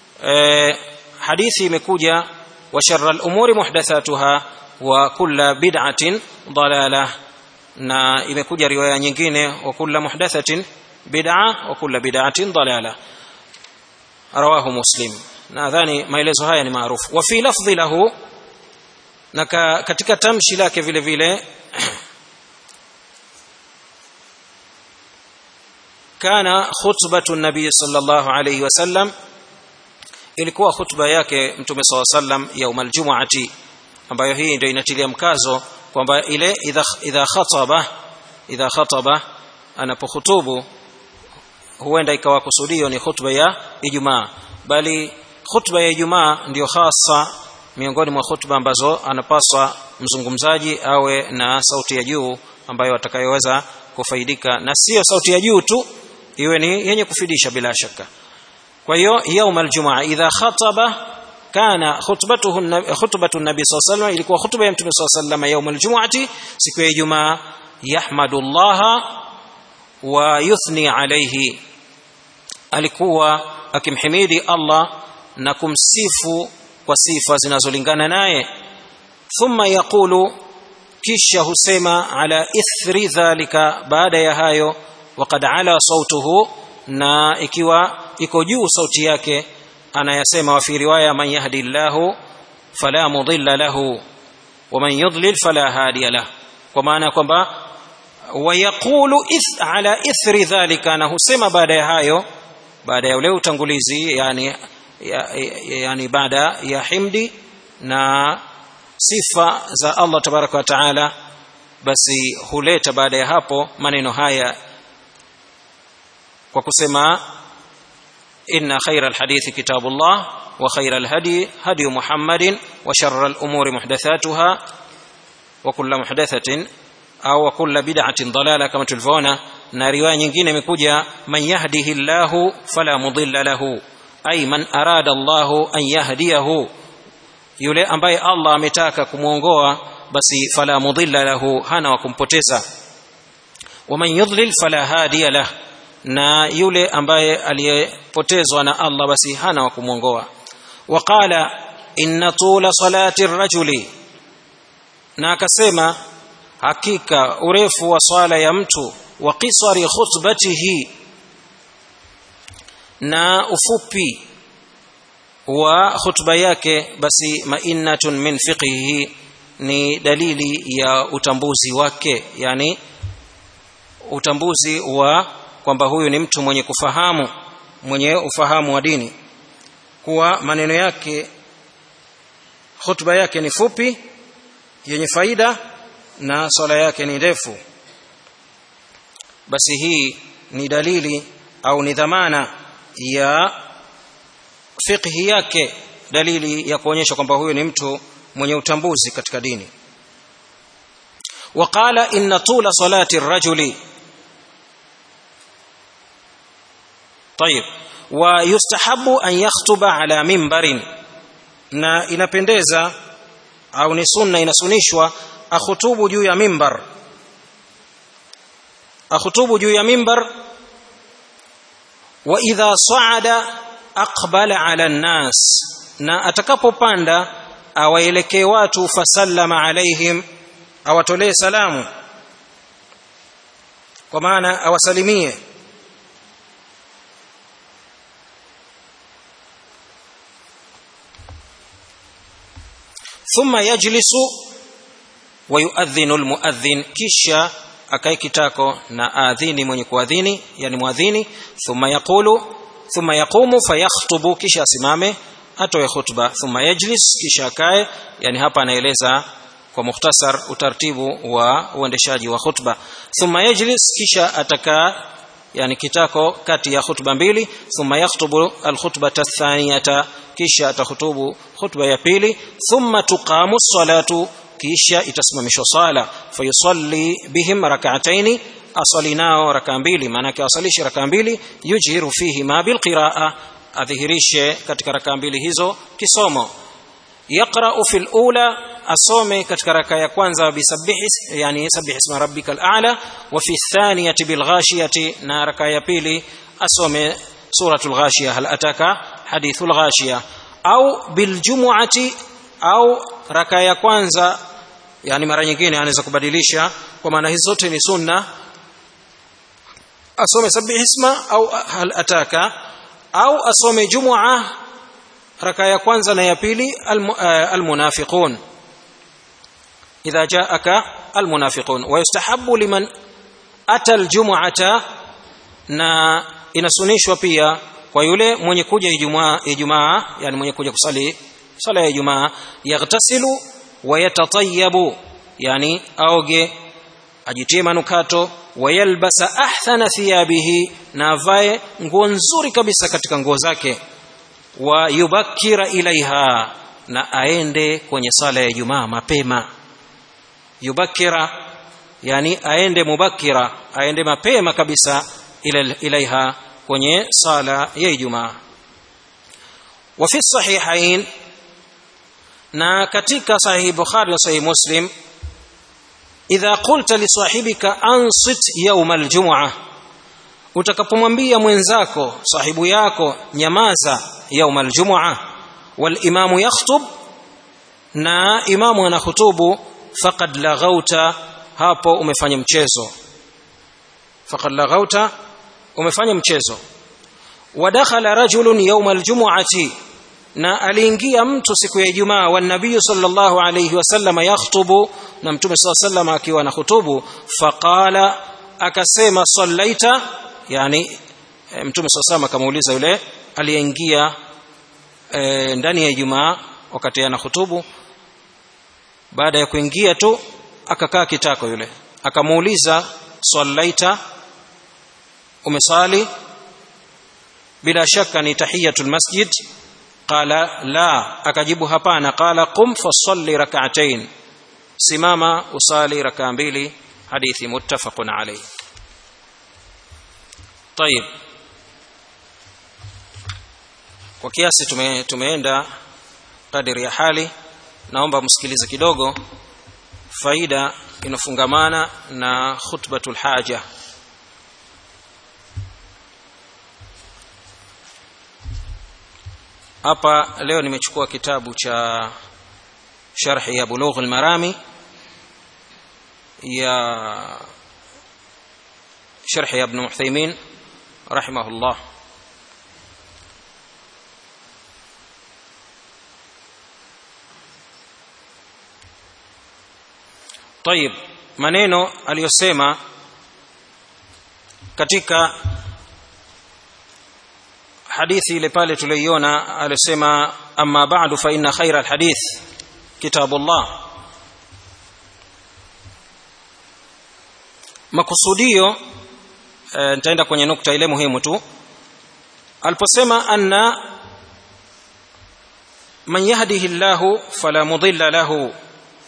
e, hadithi imekuja wa sharral umuri muhdathatuha wa kullu bid'atin dalalah, na imekuja riwaya nyingine wa kullu muhdathatin bid'a wa kullu bid'atin dalalah, rawahu Muslim. Nadhani maelezo haya ni maarufu. Wa fi lafdhi lahu, na katika tamshi lake vile vile kana khutbatu nabii sallallahu alayhi wasallam, ilikuwa khutba yake mtume sallallahu alayhi wasallam yaum aljum'ati, ambayo hii ndio inatilia mkazo kwamba ile idha idha khataba idha khataba anapohutubu, huenda ikawa kusudio ni khutba ya Ijumaa, bali khutba ya Ijumaa ndio hasa miongoni mwa khutba ambazo anapaswa mzungumzaji awe na sauti ya juu ambayo atakayoweza kufaidika, na sio sauti ya juu tu, iwe ni yenye kufidisha bila shaka. Kwa hiyo yaum aljumaa idha khataba, kana khutbatuhu khutbatu nabii sallallahu alayhi wasallam, ilikuwa khutba ya mtume sallallahu alayhi wasallam yaum aljumuati, siku ya Ijumaa, yahmadullah wa yuthni alayhi, alikuwa akimhimidi Allah na kumsifu kwa sifa zinazolingana naye. Thumma yaqulu, kisha husema, ala ithri dhalika, baada ya hayo, waqad ala sautuhu, na ikiwa iko juu sauti yake, anayasema wa fi riwaya man yahdillahu fala mudilla lahu wa man yudlil fala hadiya lahu, kwa maana kwamba wayaqulu ith ala ithri dhalika, na husema baada ya hayo, baada ya ule utangulizi, yani ya, yani baada ya himdi na sifa za Allah tabaraka wa taala, basi huleta baada ya hapo maneno haya kwa kusema inna khayra alhadithi kitabullah wa khayra alhadi hadi Muhammadin wa sharra alumuri muhdathatuha wa kullu muhdathatin au wa kullu bid'atin dalalah, kama tulivyoona. Na riwaya nyingine imekuja man yahdihillahu fala mudilla lahu, ay man arada Allahu an yahdiyahu, yule ambaye Allah ametaka kumuongoa basi fala mudilla lahu, hana wa kumpoteza. Wa man yudlil fala hadiya lah, na yule ambaye aliyepotezwa na Allah basi hana wa kumuongoa. Wa qala inna tula salati ar-rajuli, na akasema hakika urefu wa swala ya mtu, wa qisari khutbatihi, na ufupi wa khutba yake, basi mainatun min fiqhihi, ni dalili ya utambuzi wake, yani utambuzi wa kwamba huyu ni mtu mwenye kufahamu, mwenye ufahamu wa dini, kuwa maneno yake, khutba yake ni fupi yenye faida na swala yake ni ndefu. Basi hii ni dalili au ni dhamana ya fiqhi yake dalili ya kuonyesha kwamba huyo ni mtu mwenye utambuzi katika dini. Waqala inna tula salati ar-rajuli طيب ويستحب أن يخطب على منبر, na inapendeza au ni sunna inasunishwa akhutubu juu ya mimbar, akhutubu juu ya mimbar. Wa idha sa'ada aqbala ala an-nas, na atakapopanda awaelekee watu, fasallama alaihim, awatolee salamu, kwa maana awasalimie. Thumma yajlisu wa yuadhinu almuadhin, kisha akae kitako na adhini mwenye kuadhini, yani muadhini. Thumma yaqulu thumma yaqumu fayakhtubu, kisha asimame atoe khutba. Thumma yajlis, kisha akae, yani hapa anaeleza kwa mukhtasar utaratibu wa uendeshaji wa khutba. Thumma yajlis, kisha atakaa yani kitako kati ya khutba mbili. Thumma yakhtubu alkhutbata athaniyata, kisha atahutubu khutba ya pili. Thumma tuqamu salatu, kisha itasimamishwa sala. Fayusalli bihim rak'ataini, asali nao raka mbili, maana yake asalishe raka mbili. Yujhiru fihi ma bilqiraa, adhihirishe katika raka mbili hizo kisomo. Yaqra'u fil ula, asome katika raka ya kwanza bisabbih, yani sabbih isma rabbikal a'la. Wa fi thaniyati bil ghashiyati, na raka ya pili asome suratul ghashiyah, hal ataka hadithul ghashiyah. Au bil jumu'ati, au raka ya kwanza, yani mara nyingine anaweza kubadilisha, kwa maana hizo zote ni sunna. Asome sabbih isma au hal ataka, au asome jumu'ah raka ya kwanza na ya pili almunafiqun, idha jaaka almunafiqun. Wa yustahabbu liman ata aljum'ata, na inasunishwa pia kwa yule mwenye kuja Ijumaa, Ijumaa yani mwenye kuja kusali sala ya Ijumaa, yaghtasilu wa yatatayyabu, yani aoge, ajitie manukato, wayalbasa ahsana thiyabihi, na avae nguo nzuri kabisa katika nguo zake. Wa yubakkira ilaiha, na aende kwenye sala ya Ijumaa mapema. Yubakkira yani aende mubakkira, aende mapema kabisa ila ilaiha, kwenye sala ya Ijumaa. Wa fi sahihain, na katika sahih Bukhari na sahih Muslim, idha qulta li sahibika ansit yawm aljum'ah, utakapomwambia mwenzako sahibu yako nyamaza yawm aljum'ah, wal imamu yakhtub, na imamu anakhutubu, faqad laghauta, hapo umefanya mchezo. Faqad laghauta, umefanya mchezo. Wadakhala rajulun yawm aljum'ati, na aliingia mtu siku ya Ijumaa, wa nabii sallallahu alayhi wasallam yakhutubu, na mtume sallallahu alayhi wasallam akiwa na khutubu. Faqala, akasema sallaita, yani mtume sallallahu alayhi wasallam akamuuliza yule aliyeingia e, ndani ya Ijumaa wakati ana khutubu. Baada ya kuingia tu akakaa kitako, yule akamuuliza sallaita, umesali? Bila shaka ni tahiyatul masjid. Qala la, akajibu hapana. Qala qum fasalli rak'atayn, simama usali raka mbili. Hadithi muttafaqun alayh. Tayib, kwa kiasi tume, tumeenda kadiri ya hali. Naomba msikilize kidogo faida inofungamana na khutbatul haja. Hapa leo nimechukua kitabu cha sharhi ya Bulugh al-Marami ya sharhi ya Ibn Uthaymin rahimahullah. Tayib, maneno aliyosema katika hadithi ile pale tuliyoiona, alisema amma ba'du fa inna khayra alhadith kitabullah. Makusudio e, nitaenda kwenye nukta ile muhimu tu. Aliposema anna man yahdihillahu fala mudilla lahu,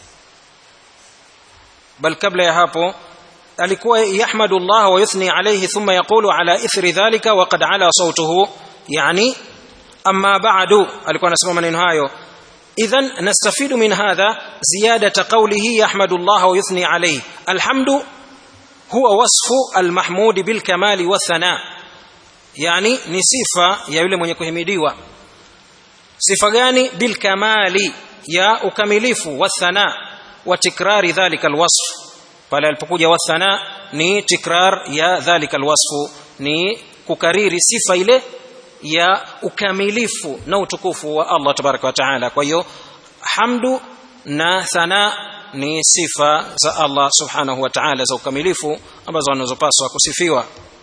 bal kabla ya hapo alikuwa yahmadu Allah wa yuthni alayhi thumma yaqulu ala ithri dhalika wa qad ala sawtuhu, yani amma ba'du, alikuwa anasema maneno hayo. idhan nastafidu min hadha ziyadata qawlihi yahmadu Allah wa yuthni alayhi. alhamdu huwa wasfu almahmudi bil kamali wa thana, yani ni sifa ya yule mwenye kuhimidiwa. sifa gani? bil kamali, ya ukamilifu, wa thana wa tikrari dhalika alwasf. pale alipokuja wa thana ni tikrar ya dhalika alwasf, ni kukariri sifa ile ya ukamilifu na utukufu wa Allah tabaraka wa taala. kwa hiyo hamdu na thana ni sifa za Allah subhanahu wa ta'ala za ukamilifu ambazo anazopaswa kusifiwa.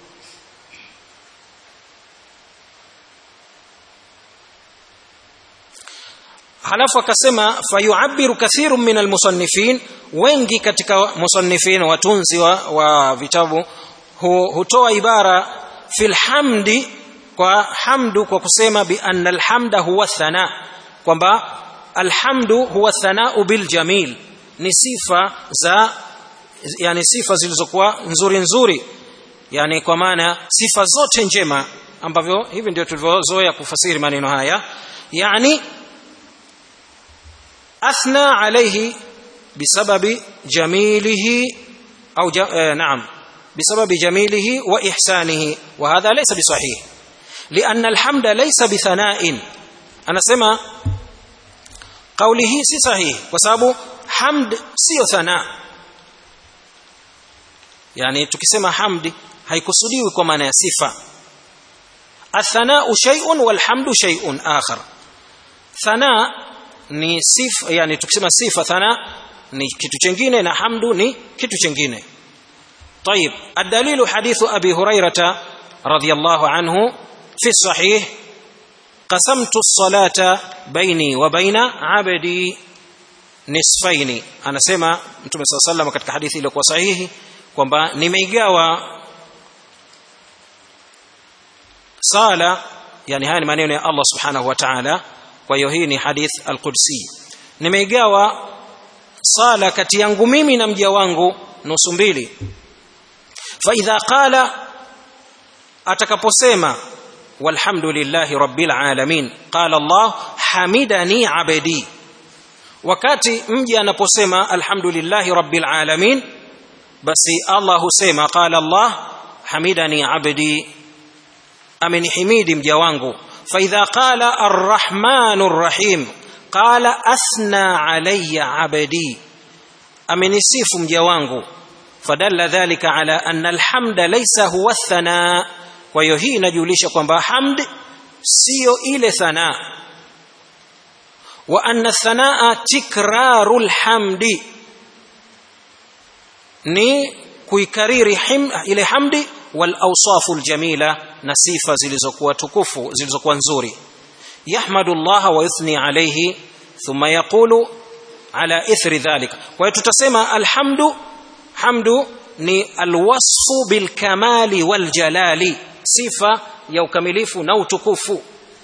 halafu akasema fayu'abbiru kathirun min almusannifin, wengi katika musannifin watunzi wa, wa vitabu hu, hutoa ibara fil hamdi, kwa hamdu, kwa kusema bi anna alhamda huwa thana, kwamba alhamdu huwa thanau bil jamil, ni sifa za, yani sifa zilizokuwa nzuri nzuri, yani kwa maana sifa zote njema, ambavyo hivi ndio tulivyozoea kufasiri maneno haya. yani athna alayhi bisababi jamilihi au ja, eh, naam bisababi jamilihi wa ihsanihi, wa hadha laysa bisahih lianna alhamda laysa bithana'in. anasema kauli hii si sahihi kwa sababu hamd sio thana. yani tukisema hamdi haikusudiwi kwa maana ya sifa. athana'u shay'un wal hamdu shay'un akhar. thana ni sifa, yani tukisema sifa, thana ni kitu kingine na hamdu ni kitu kingine. طيب الدليل حديث أبي هريرة رضي الله عنه في الصحيح قسمت الصلاة بيني وبين عبدي نصفين. anasema Mtume صلى الله عليه وسلم katika hadithi ile kwa sahihi kwamba nimeigawa sala, yani haya ni maneno ya Allah subhanahu wa ta'ala. kwa hiyo hii ni hadith al-Qudsi. nimeigawa sala kati yangu mimi na mja wangu nusu mbili. fa idha qala, atakaposema walhamdulillahi rabbil alamin, qala Allah hamidani abdi. wakati mja anaposema alhamdulillahi rabbil alamin, basi Allah husema qala Allah hamidani abdi, amenihimidi mja wangu. fa idha qala arrahmanur rahim, qala athna alayya abdi, amenisifu mja wangu. fadalla dhalika ala anna alhamda laysa huwa athna, kwa hiyo hii inajulisha kwamba hamd sio ile thana. wa anna thanaa tikrarul hamdi, ni kuikariri ile hamdi, wal awsaful jamila, na sifa zilizokuwa tukufu zilizokuwa nzuri. yahmadu Allah wa yuthni alayhi thumma yaqulu ala ithri dhalika. kwa hiyo tutasema alhamdu, hamdu ni alwasfu bil kamali wal jalali, sifa ya ukamilifu na utukufu.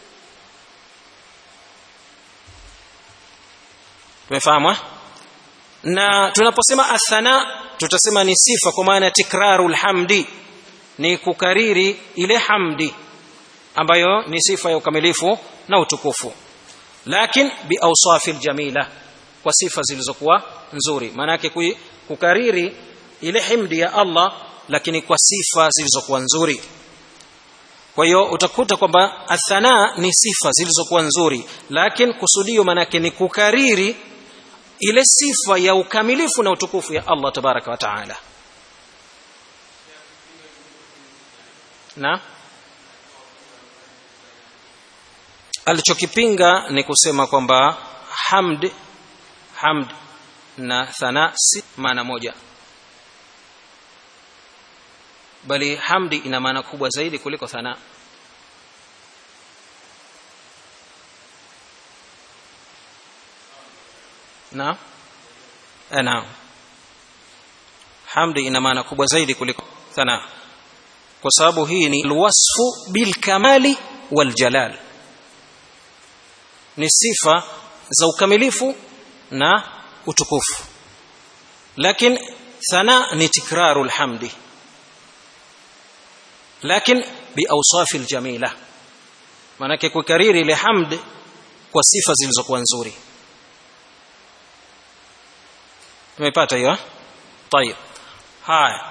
tumefahamu? na tunaposema athana tutasema ni sifa kwa maana tikrarul hamdi, ni kukariri ile hamdi ambayo ni sifa ya ukamilifu na utukufu, lakini bi awsafil jamila, kwa sifa zilizokuwa nzuri. maana yake kukariri ile hamdi ya Allah lakini kwa sifa zilizokuwa nzuri. kwa hiyo utakuta kwamba athana ni sifa zilizokuwa nzuri, lakini kusudio maana yake ni kukariri ile sifa ya ukamilifu na utukufu ya Allah tabaraka wa taala. na alichokipinga ni kusema kwamba hamd hamd na thana si maana moja, bali hamdi ina maana kubwa zaidi kuliko thana. na ana hamdi ina maana kubwa zaidi kuliko thana, kwa sababu hii ni alwasfu bil kamali wal jalal. ni sifa za ukamilifu na utukufu, lakini thana ni tikrarul hamdi, lakini biawsafil jamila, maana yake kukariri ile hamd kwa sifa zilizokuwa nzuri. tumepata hiyo? طيب haya,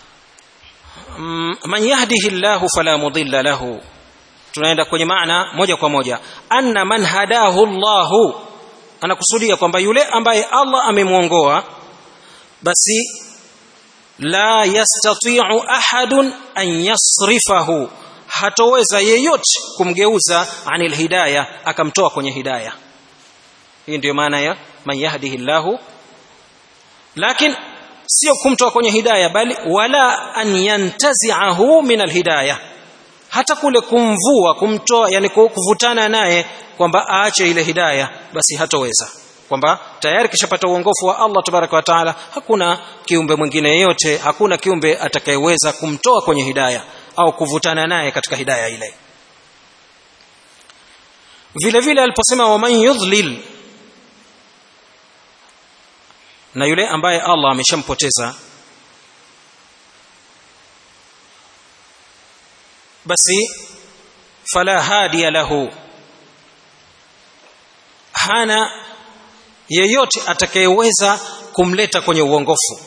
man yahdihillahu fala mudilla lahu, tunaenda kwenye maana moja kwa moja. Anna man hadahu Allahu, anakusudia kwamba yule ambaye Allah amemuongoa, basi la yastati'u ahadun an yasrifahu, hatoweza yeyote kumgeuza anil hidayah, akamtoa kwenye hidayah. Hii ndio maana ya man yahdihillahu, lakini sio kumtoa kwenye hidayah, bali wala an yantazi'ahu min alhidayah, hata kule kumvua, kumtoa, yani kuvutana naye kwamba aache ile hidayah, basi hatoweza, kwamba tayari kishapata uongofu wa Allah tabaraka wa taala. Hakuna kiumbe mwingine yeyote, hakuna kiumbe atakayeweza kumtoa kwenye hidayah au kuvutana naye katika hidayah ile. Vile vile aliposema wa man yudlil, na yule ambaye Allah ameshampoteza, basi fala hadiya lahu, hana yeyote atakayeweza kumleta kwenye uongofu.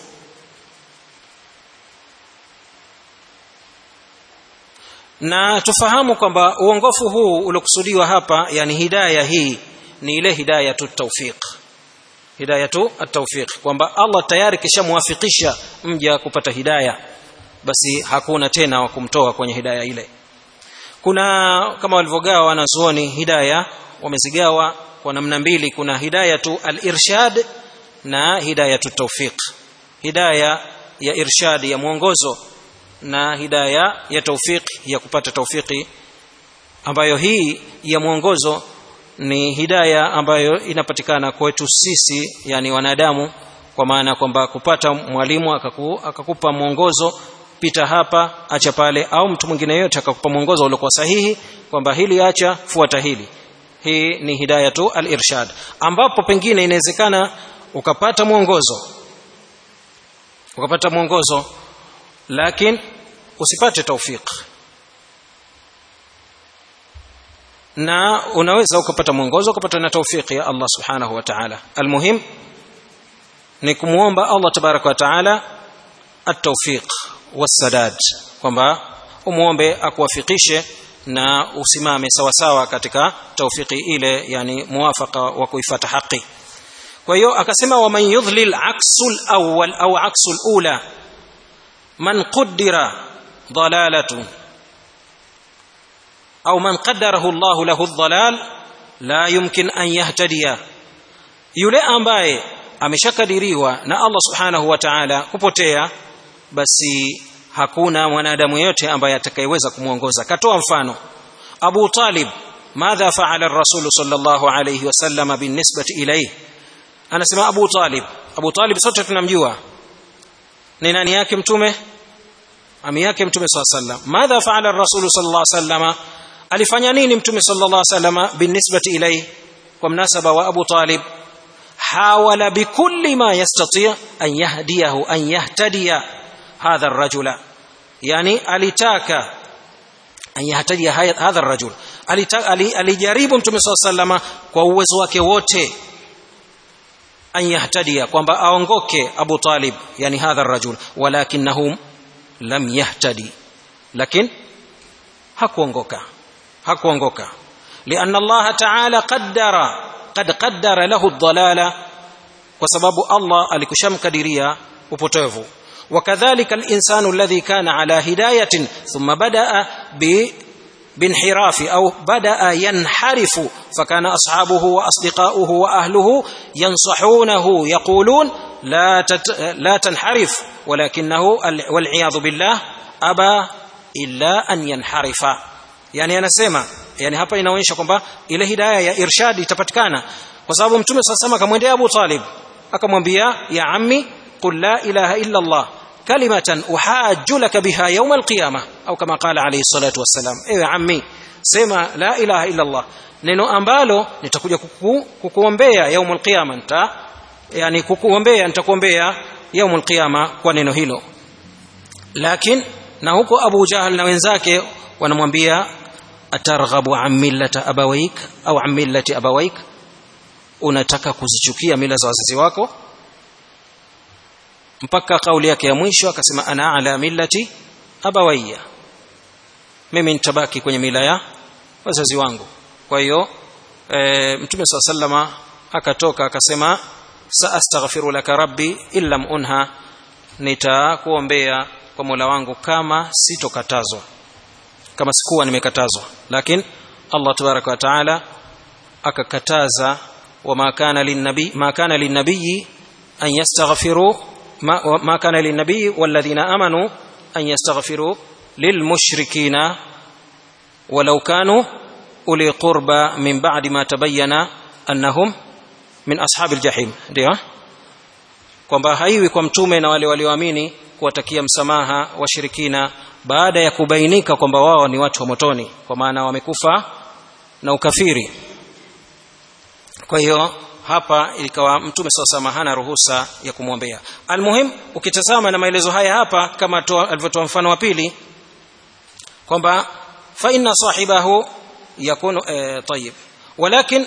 Na tufahamu kwamba uongofu huu uliokusudiwa hapa, yani hidayah hii, ni ile hidayatu tawfiq, hidayatu at-tawfiq, kwamba Allah tayari kishamwafikisha mja kupata hidayah, basi hakuna tena wa kumtoa kwenye hidayah ile. Kuna kama walivyogawa wanazuoni hidayah, wamezigawa kwa namna mbili. Kuna hidayatu al-irshad na hidayatu tawfiq. Hidayah ya irshad, ya mwongozo, na hidayah ya tawfiq, ya kupata tawfiki, ambayo hii ya mwongozo ni hidayah ambayo inapatikana kwetu sisi, yani wanadamu, kwa maana kwamba kupata mwalimu akaku, akakupa mwongozo, pita hapa, acha pale, au mtu mwingine yote akakupa mwongozo uliokuwa sahihi kwamba hili acha, fuata hili. Hii ni hidayatu al-irshad, ambapo pengine inawezekana ukapata mwongozo ukapata mwongozo lakini usipate tawfik, na unaweza ukapata mwongozo ukapata na tawfiki ya Allah subhanahu wa ta'ala. Almuhim ni kumuomba Allah tabaraka wa ta'ala at-tawfiq was-sadad, kwamba umuombe akuwafikishe na usimame sawa sawa katika tawfiki ile, yani muwafaka wa kuifuata haki. Kwa hiyo akasema wa man yudhlil aksul awwal au aksul ula, man qaddara dalalatu au man qaddarahu Allah lahu ad-dalal la yumkin an yahtadiya, yule ambaye ameshakadiriwa na Allah subhanahu wa ta'ala kupotea, basi hakuna mwanadamu yote ambaye atakayeweza kumuongoza. Katoa mfano Abu Talib, madha fa'ala ar-rasul sallallahu alayhi wasallam binisbati ilayhi, anasema Abu Talib, Abu Talib sote tunamjua ni nani yake, mtume, ami yake mtume sallallahu alayhi wasallam. Madha fa'ala ar-rasul sallallahu alayhi wasallam, alifanya nini mtume sallallahu alayhi wasallam binisbati ilayhi, kwa mnasaba wa Abu Talib? Hawala bikulli ma yastati' an yahdiyahu an yahtadiya hadha ar-rajula, yani alitaka an yahtadiya hadha ar-rajul, alijaribu mtume sallallahu alayhi wasallam kwa uwezo wake wote an yahtadiya, kwamba aongoke Abu Talib, yani hadha ar-rajul, walakinahu lam yahtadi, lakini hakuongoka hakuongoka lianna Allah ta'ala qaddara qad qaddara lahu ad-dalala, kwa sababu Allah alikushamkadiria upotevu. Wakadhalika al-insanu alladhi kana ala hidayatin thumma badaa bi binhirafi au badaa yanharifu, fakana ashabuhu wa asdiqauhu wa ahluhu yansahunahu yaqulun la la tanharif, walakinahu wal-iyadhu billah aba illa an yanharifa. Yani anasema, yani hapa inaonyesha kwamba ile hidayah ya irshad itapatikana, kwa sababu mtume sasa akamwendea Abu Talib akamwambia, ya ammi qul la ilaha illa Allah kalimatan uhajju laka biha yawm alqiyamah, au kama qala alayhi salatu wassalam, ewe ammi sema la ilaha illa Allah, neno ambalo nitakuja kuku, kukuombea yaumul qiyama, nita yani kukuombea nitakuombea yaumul qiyama kwa neno hilo. Lakini na huko Abu Jahal na wenzake wanamwambia atarghabu an millata abawaik au an millati abawaik, unataka kuzichukia mila za wazazi wako, mpaka kauli yake ya mwisho akasema ana ala millati abawayya, mimi nitabaki kwenye mila ya wazazi wangu. Kwa hiyo e, Mtume sallama akatoka akasema saastaghfiru laka rabbi illam unha, nitakuombea kwa Mola wangu kama sitokatazwa, kama sikuwa nimekatazwa. Lakini Allah tabaraka wa taala akakataza wama kana linnabi ma kana linnabi an yastaghfiru ma, ma kana linnabi walladhina amanu an yastaghfiru lilmushrikina walau kanu uli qurba min ba'di ma tabayyana annahum min ashabil jahim. Ndio kwamba haiwi kwa mtume na wale walioamini kuwatakia msamaha washirikina baada ya kubainika kwamba wao ni watu wa motoni, kwa maana wamekufa na ukafiri. Kwa hiyo hapa ikawa mtume sasa hana ruhusa ya kumwombea. Almuhim, ukitazama na maelezo haya hapa kama alivyotoa mfano wa pili kwamba fa inna sahibahu yakunu eh, tayyib, walakin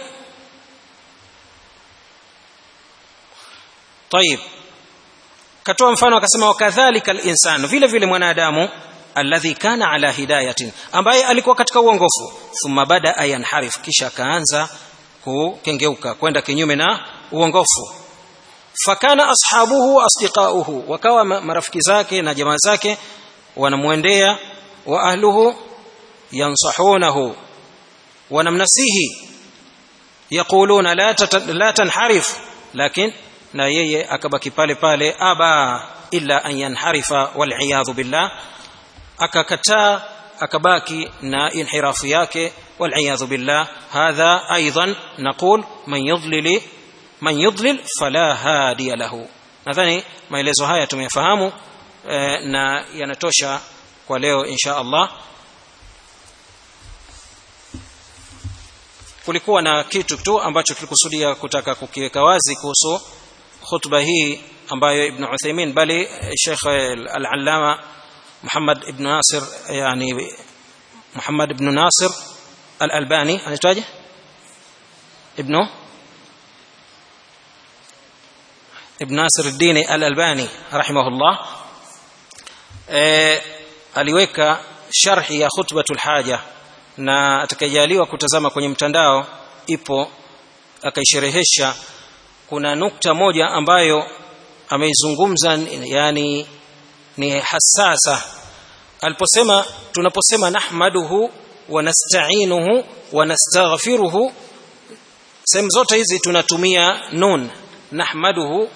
tayyib, katoa mfano akasema wakadhalika al-insan, vile vile mwanadamu alladhi kana ala hidayatin, ambaye alikuwa katika uongofu, thumma bada ayanharif, kisha kaanza kukengeuka kwenda kinyume na uongofu. Fakana ashabuhu asdiqauhu, wakawa marafiki zake na jamaa zake wanamwendea, wa ahluhu yansahunahu, wanamnasihi, yaquluna la la tanharif, lakini na yeye akabaki pale pale, aba illa an yanharifa wal iyadhu billah, akakataa akabaki na inhirafu yake wal iyadhu billah. Hadha aidan naqul man yudlil man yudlil fala hadiya lahu. Nadhani maelezo haya tumefahamu eh, na yanatosha kwa leo insha Allah. Kulikuwa na kitu tu ambacho tulikusudia kutaka kukiweka wazi kuhusu khutba hii ambayo Ibn Uthaymeen bali Sheikh al-Allama Muhammad ibn Nasir, yani Muhammad ibn Nasir al-Albani, anaitwaje ibn ibn Nasir ad-Din al-Albani rahimahullah, e, aliweka sharhi ya khutbatul haja, na atakayejaliwa kutazama kwenye mtandao ipo, akaisherehesha. Kuna nukta moja ambayo ameizungumza, yani ni hasasa, aliposema tunaposema nahmaduhu wa nasta'inuhu wa nastaghfiruhu, sehemu zote hizi tunatumia nun, nahmaduhu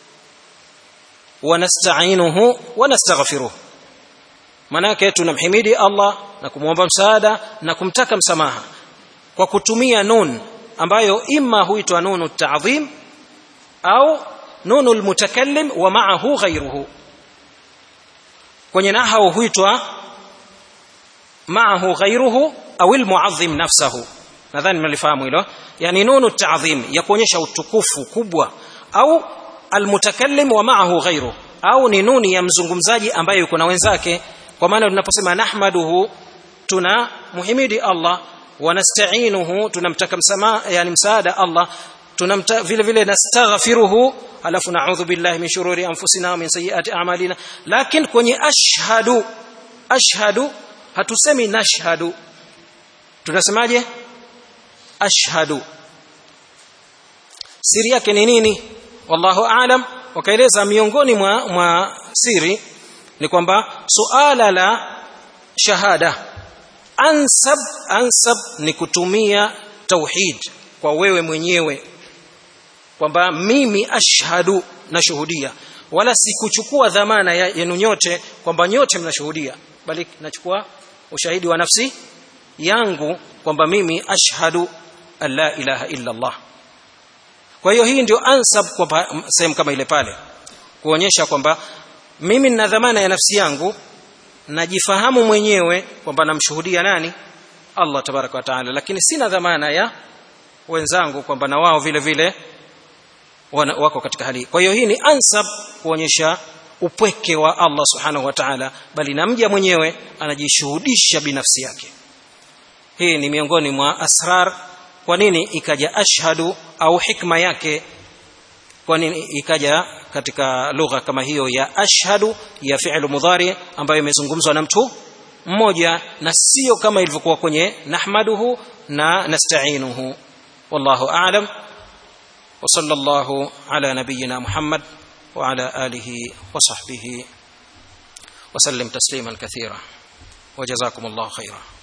wa nasta'inuhu wa nastaghfiruhu, maana yake tunamhimidi Allah na kumwomba msaada na kumtaka msamaha kwa kutumia nun ambayo imma huitwa nunu ta'dhim au nunu almutakallim wa ma'ahu ghayruhu. Kwenye nahau huitwa ma'ahu ghayruhu au almu'azzim nafsuhu, nadhani mlifahamu hilo. Yani nunu ta'dhim ya kuonyesha utukufu kubwa, au almutakallim wa ma'ahu ghayruhu, au ni nuni ya mzungumzaji ambaye yuko na wenzake. Kwa maana tunaposema nahmaduhu tuna muhimidi Allah, wa nasta'inuhu tunamtaka msamaha, yani msaada Allah, tunamta vile vile nastaghfiruhu, alafu na'udhu billahi min shururi anfusina wa min sayyiati a'malina. Lakini kwenye ashhadu, ashhadu hatusemi nashhadu, tunasemaje? Ashhadu. Siri yake ni nini? Wallahu aalam. Wakaeleza miongoni mwa, mwa siri ni kwamba suala la shahada ansab ansab ni kutumia tauhid kwa wewe mwenyewe, kwamba mimi ashhadu, nashuhudia, wala sikuchukua dhamana yenu nyote kwamba nyote mnashuhudia, bali nachukua ushahidi wa nafsi yangu kwamba mimi ashhadu an la ilaha illa Allah. Kwa hiyo hii ndio ansab kwa sehemu kama ile pale, kuonyesha kwamba mimi nina dhamana ya nafsi yangu, najifahamu mwenyewe kwamba namshuhudia nani? Allah tabaraka wa taala, lakini sina dhamana ya wenzangu kwamba na wao vile vile wako katika hali. Kwa hiyo hii ni ansab kuonyesha upweke wa Allah subhanahu wa ta'ala, bali na mja mwenyewe anajishuhudisha binafsi yake. Hii ni miongoni mwa asrar. Kwa nini ikaja ashhadu, au hikma yake kwa nini ikaja katika lugha kama hiyo ya ashhadu ya fi'l mudhari ambayo imezungumzwa na mtu mmoja, na sio kama ilivyokuwa kwenye nahmaduhu na nasta'inuhu. Wallahu a'lam. Wa sallallahu ala nabiyyina Muhammad wa ala alihi wa sahbihi wa sallim tasliman kathira wa jazakumullahu khairan.